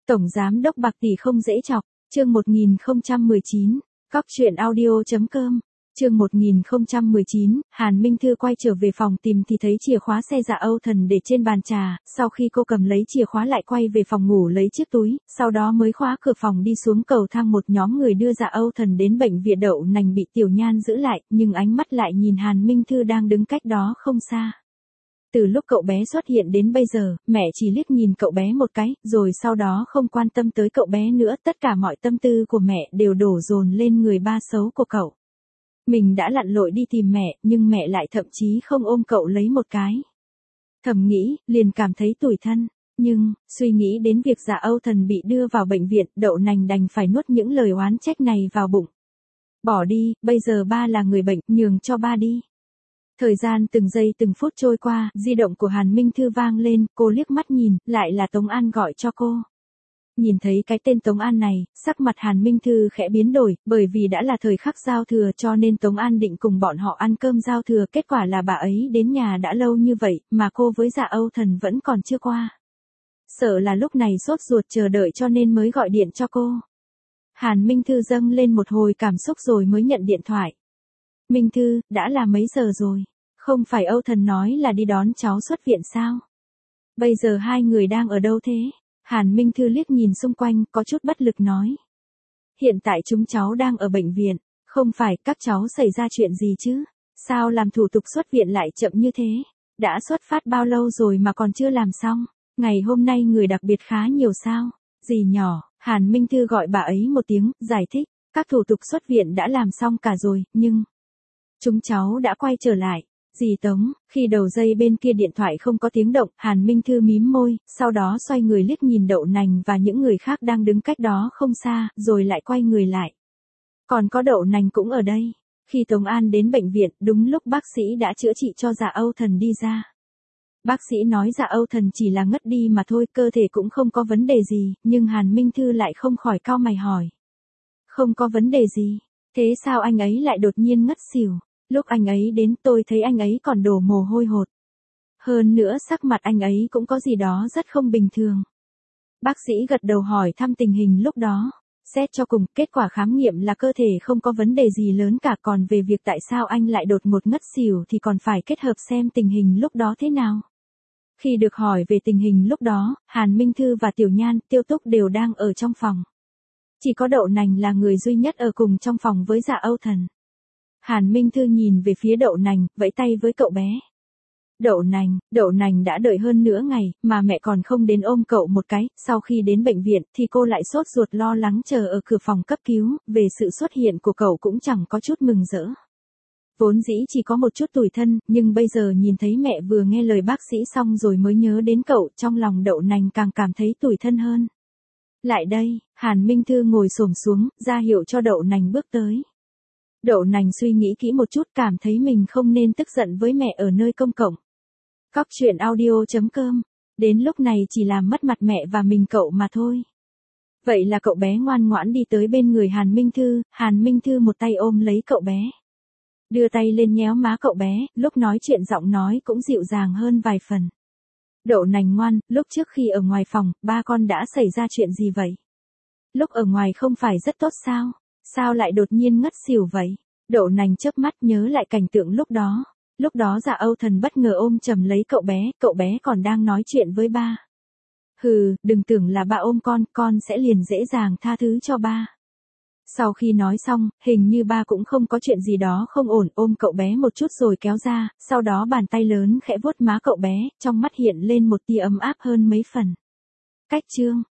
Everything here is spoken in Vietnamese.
Tổng giám đốc bạc tỷ không dễ chọc, chương 1019, cóc truyện audio.com, chương 1019, Hàn Minh Thư quay trở về phòng tìm thì thấy chìa khóa xe Dạ Âu Thần để trên bàn trà, sau khi cô cầm lấy chìa khóa lại quay về phòng ngủ lấy chiếc túi, sau đó mới khóa cửa phòng đi xuống cầu thang. Một nhóm người đưa Dạ Âu Thần đến bệnh viện Đậu Nành bị Tiểu Nhan giữ lại, nhưng ánh mắt lại nhìn Hàn Minh Thư đang đứng cách đó không xa. Từ lúc cậu bé xuất hiện đến bây giờ, mẹ chỉ liếc nhìn cậu bé một cái, rồi sau đó không quan tâm tới cậu bé nữa. Tất cả mọi tâm tư của mẹ đều đổ dồn lên người ba xấu của cậu. Mình đã lặn lội đi tìm mẹ, nhưng mẹ lại thậm chí không ôm cậu lấy một cái. Thầm nghĩ, liền cảm thấy tủi thân. Nhưng, suy nghĩ đến việc Dạ Âu Thần bị đưa vào bệnh viện, Đậu Nành đành phải nuốt những lời oán trách này vào bụng. Bỏ đi, bây giờ ba là người bệnh, nhường cho ba đi. Thời gian từng giây từng phút trôi qua, di động của Hàn Minh Thư vang lên, cô liếc mắt nhìn, lại là Tống An gọi cho cô. Nhìn thấy cái tên Tống An này, sắc mặt Hàn Minh Thư khẽ biến đổi, bởi vì đã là thời khắc giao thừa cho nên Tống An định cùng bọn họ ăn cơm giao thừa, kết quả là bà ấy đến nhà đã lâu như vậy, mà cô với Dạ Âu Thần vẫn còn chưa qua. Sợ là lúc này sốt ruột chờ đợi cho nên mới gọi điện cho cô. Hàn Minh Thư dâng lên một hồi cảm xúc rồi mới nhận điện thoại. Minh Thư, đã là mấy giờ rồi? Không phải Âu Thần nói là đi đón cháu xuất viện sao? Bây giờ hai người đang ở đâu thế? Hàn Minh Thư liếc nhìn xung quanh, có chút bất lực nói. Hiện tại chúng cháu đang ở bệnh viện, không phải các cháu xảy ra chuyện gì chứ? Sao làm thủ tục xuất viện lại chậm như thế? Đã xuất phát bao lâu rồi mà còn chưa làm xong? Ngày hôm nay người đặc biệt khá nhiều sao? Dì nhỏ, Hàn Minh Thư gọi bà ấy một tiếng, giải thích. Các thủ tục xuất viện đã làm xong cả rồi, nhưng chúng cháu đã quay trở lại. Dì Tống, khi đầu dây bên kia điện thoại không có tiếng động, Hàn Minh Thư mím môi, sau đó xoay người liếc nhìn Đậu Nành và những người khác đang đứng cách đó không xa, rồi lại quay người lại. Còn có Đậu Nành cũng ở đây. Khi Tống An đến bệnh viện, đúng lúc bác sĩ đã chữa trị cho Dạ Âu Thần đi ra. Bác sĩ nói Dạ Âu Thần chỉ là ngất đi mà thôi, cơ thể cũng không có vấn đề gì, nhưng Hàn Minh Thư lại không khỏi cau mày hỏi. Không có vấn đề gì, thế sao anh ấy lại đột nhiên ngất xỉu? Lúc anh ấy đến tôi thấy anh ấy còn đổ mồ hôi hột. Hơn nữa sắc mặt anh ấy cũng có gì đó rất không bình thường. Bác sĩ gật đầu hỏi thăm tình hình lúc đó. Xét cho cùng, kết quả khám nghiệm là cơ thể không có vấn đề gì lớn cả, còn về việc tại sao anh lại đột ngột ngất xỉu thì còn phải kết hợp xem tình hình lúc đó thế nào. Khi được hỏi về tình hình lúc đó, Hàn Minh Thư và Tiểu Nhan, Tiêu Túc đều đang ở trong phòng. Chỉ có Đậu Nành là người duy nhất ở cùng trong phòng với Dạ Âu Thần. Hàn Minh Thư nhìn về phía Đậu Nành, vẫy tay với cậu bé. Đậu Nành đã đợi hơn nửa ngày, mà mẹ còn không đến ôm cậu một cái. Sau khi đến bệnh viện thì cô lại sốt ruột lo lắng chờ ở cửa phòng cấp cứu, về sự xuất hiện của cậu cũng chẳng có chút mừng rỡ. Vốn dĩ chỉ có một chút tủi thân, nhưng bây giờ nhìn thấy mẹ vừa nghe lời bác sĩ xong rồi mới nhớ đến cậu, trong lòng Đậu Nành càng cảm thấy tủi thân hơn. Lại đây, Hàn Minh Thư ngồi xổm xuống, ra hiệu cho Đậu Nành bước tới. Đậu Nành suy nghĩ kỹ một chút, cảm thấy mình không nên tức giận với mẹ ở nơi công cộng. cóc truyện audio.com, đến lúc này chỉ làm mất mặt mẹ và mình cậu mà thôi. Vậy là cậu bé ngoan ngoãn đi tới bên người Hàn Minh Thư một tay ôm lấy cậu bé. Đưa tay lên nhéo má cậu bé, lúc nói chuyện giọng nói cũng dịu dàng hơn vài phần. Đậu Nành ngoan, lúc trước khi ở ngoài phòng, ba con đã xảy ra chuyện gì vậy? Lúc ở ngoài không phải rất tốt sao? Sao lại đột nhiên ngất xỉu vậy? Đậu Nành chớp mắt nhớ lại cảnh tượng lúc đó. Lúc đó Dạ Âu Thần bất ngờ ôm chầm lấy cậu bé còn đang nói chuyện với ba. Hừ, đừng tưởng là ba ôm con sẽ liền dễ dàng tha thứ cho ba. Sau khi nói xong, hình như ba cũng không có chuyện gì đó không ổn, ôm cậu bé một chút rồi kéo ra, sau đó bàn tay lớn khẽ vuốt má cậu bé, trong mắt hiện lên một tia ấm áp hơn mấy phần. Cách chương